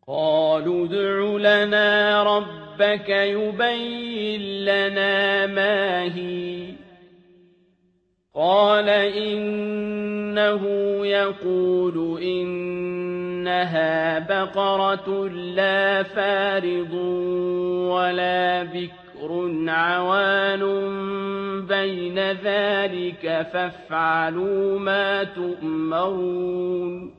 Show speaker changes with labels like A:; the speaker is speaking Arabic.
A: قالوا ادْعُ لَنَا رَبَّكَ يُبَيِّن لَّنَا مَا هِيَ قَالَ إِنَّهُ يَقُولُ إِنَّهَا بَقَرَةٌ لَّا فَارِضٌ وَلَا بِكْرٌ عَوَانٌ بَيْنَ ذَٰلِكَ فَافْعَلُوا مَا تُؤْمَرُونَ